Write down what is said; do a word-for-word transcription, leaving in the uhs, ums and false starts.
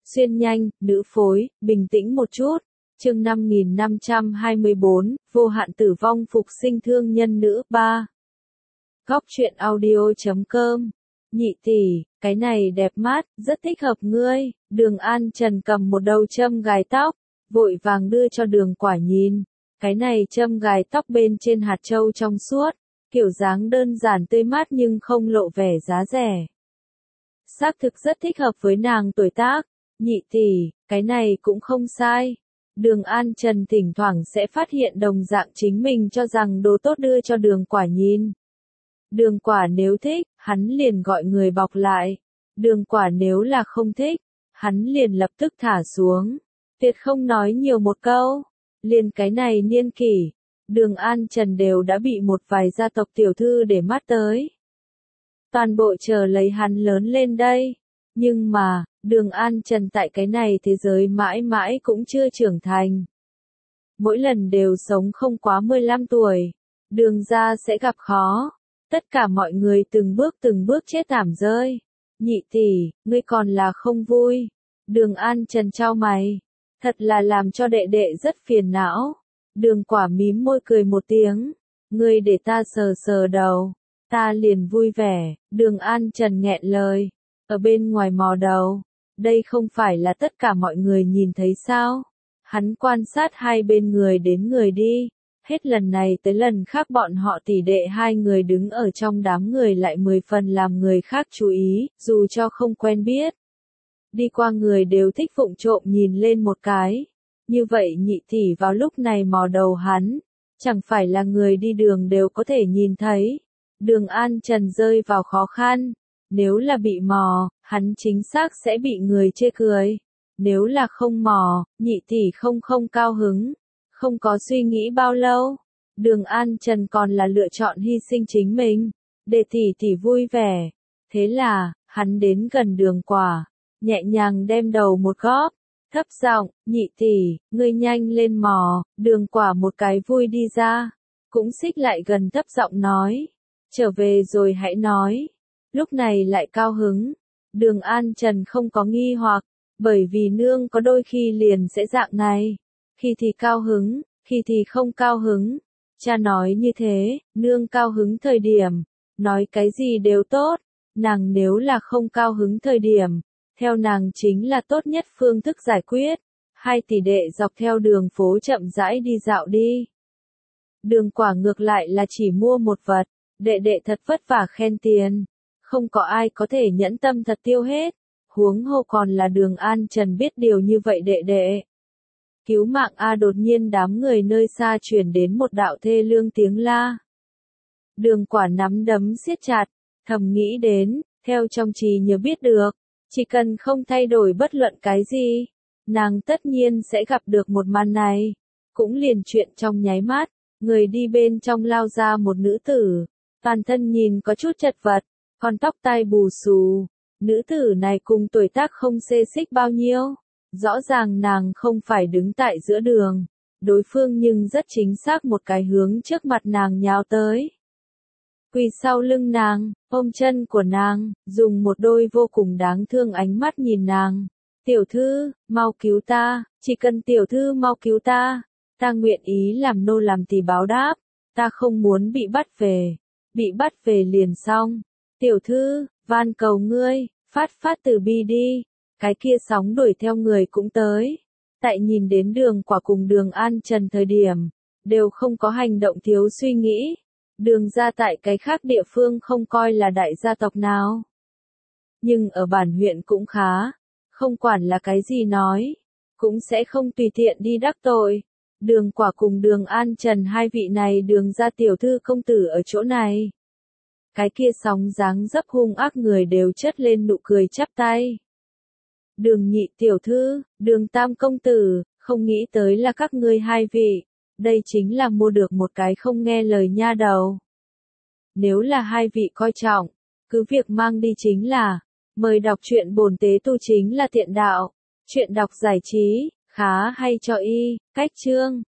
xuyên nhanh, nữ phối, bình tĩnh một chút. Chương năm nghìn năm trăm hai mươi bốn, vô hạn tử vong phục sinh thương nhân nữ ba. Góc truyện audio chấm com. Nhị tỷ, cái này đẹp mắt, rất thích hợp ngươi. Đường An Trần cầm một đầu châm gài tóc, vội vàng đưa cho Đường Quả nhìn. Cái này châm gài tóc bên trên hạt châu trong suốt, kiểu dáng đơn giản tươi mát nhưng không lộ vẻ giá rẻ. Xác thực rất thích hợp với nàng tuổi tác. Nhị tỷ, cái này cũng không sai. Đường An Trần thỉnh thoảng sẽ phát hiện đồng dạng chính mình cho rằng đồ tốt đưa cho Đường Quả nhìn. Đường Quả nếu thích, hắn liền gọi người bọc lại. Đường Quả nếu là không thích, hắn liền lập tức thả xuống. Tuyệt không nói nhiều một câu. Liền cái này niên kỷ, Đường An Trần đều đã bị một vài gia tộc tiểu thư để mắt tới. Toàn bộ chờ lấy hắn lớn lên đây. Nhưng mà, Đường An Trần tại cái này thế giới mãi mãi cũng chưa trưởng thành. Mỗi lần đều sống không quá mười lăm tuổi, Đường gia sẽ gặp khó. Tất cả mọi người từng bước từng bước chết thảm rơi. Nhị tỷ, ngươi còn là không vui. Đường An Trần chau mày. Thật là làm cho đệ đệ rất phiền não. Đường Quả mím môi cười một tiếng. Ngươi để ta sờ sờ đầu. Ta liền vui vẻ. Đường An Trần nghẹn lời. Ở bên ngoài mò đầu. Đây không phải là tất cả mọi người nhìn thấy sao? Hắn quan sát hai bên người đến người đi. Hết lần này tới lần khác bọn họ tỷ đệ hai người đứng ở trong đám người lại mười phần làm người khác chú ý, dù cho không quen biết. Đi qua người đều thích vụng trộm nhìn lên một cái. Như vậy nhị tỷ vào lúc này mò đầu hắn, chẳng phải là người đi đường đều có thể nhìn thấy. Đường An Trần rơi vào khó khăn. Nếu là bị mò, hắn chính xác sẽ bị người chê cười. Nếu là không mò, nhị tỷ không không cao hứng. Không có suy nghĩ bao lâu, Đường An Trần còn là lựa chọn hy sinh chính mình, để tỷ tỷ vui vẻ. Thế là, hắn đến gần Đường Quả, nhẹ nhàng đem đầu một góp, thấp giọng, nhị tỷ, ngươi nhanh lên mò. Đường Quả một cái vui đi ra, cũng xích lại gần thấp giọng nói, trở về rồi hãy nói. Lúc này lại cao hứng. Đường An Trần không có nghi hoặc, bởi vì nương có đôi khi liền sẽ dạng này. Khi thì cao hứng, khi thì không cao hứng. Cha nói như thế, nương cao hứng thời điểm, nói cái gì đều tốt. Nàng nếu là không cao hứng thời điểm, theo nàng chính là tốt nhất phương thức giải quyết. Hai tỷ đệ dọc theo đường phố chậm rãi đi dạo đi. Đường Quả ngược lại là chỉ mua một vật, đệ đệ thật vất vả khen tiền. Không có ai có thể nhẫn tâm thật tiêu hết. Huống hồ còn là Đường An Trần biết điều như vậy đệ đệ. Cứu mạng a, đột nhiên đám người nơi xa truyền đến một đạo thê lương tiếng la. Đường Quả nắm đấm siết chặt, thầm nghĩ đến, theo trong trí nhớ biết được, chỉ cần không thay đổi bất luận cái gì, nàng tất nhiên sẽ gặp được một màn này. Cũng liền chuyện trong nháy mắt, người đi bên trong lao ra một nữ tử, toàn thân nhìn có chút chật vật, còn tóc tai bù xù. Nữ tử này cùng tuổi tác không xê xích bao nhiêu. Rõ ràng nàng không phải đứng tại giữa đường, đối phương nhưng rất chính xác một cái hướng trước mặt nàng nhào tới. Quỳ sau lưng nàng, ôm chân của nàng, dùng một đôi vô cùng đáng thương ánh mắt nhìn nàng. Tiểu thư, mau cứu ta, chỉ cần tiểu thư mau cứu ta, ta nguyện ý làm nô làm tỳ báo đáp, ta không muốn bị bắt về, bị bắt về liền xong. Tiểu thư, van cầu ngươi, phát phát từ bi đi. Cái kia sóng đuổi theo người cũng tới. Tại nhìn đến Đường Quả cùng Đường An Trần thời điểm, đều không có hành động thiếu suy nghĩ. Đường gia tại cái khác địa phương không coi là đại gia tộc nào. Nhưng ở bản huyện cũng khá. Không quản là cái gì nói, cũng sẽ không tùy tiện đi đắc tội. Đường Quả cùng Đường An Trần hai vị này Đường gia tiểu thư công tử ở chỗ này. Cái kia sóng dáng dấp hung ác người đều chất lên nụ cười chắp tay. Đường nhị tiểu thư, Đường tam công tử, không nghĩ tới là các ngươi hai vị. Đây chính là mua được một cái không nghe lời nha đầu. Nếu là hai vị coi trọng, cứ việc mang đi chính là. Mời đọc truyện bổn tế tu chính là tiện đạo. Chuyện đọc giải trí, khá hay cho y, cách chương.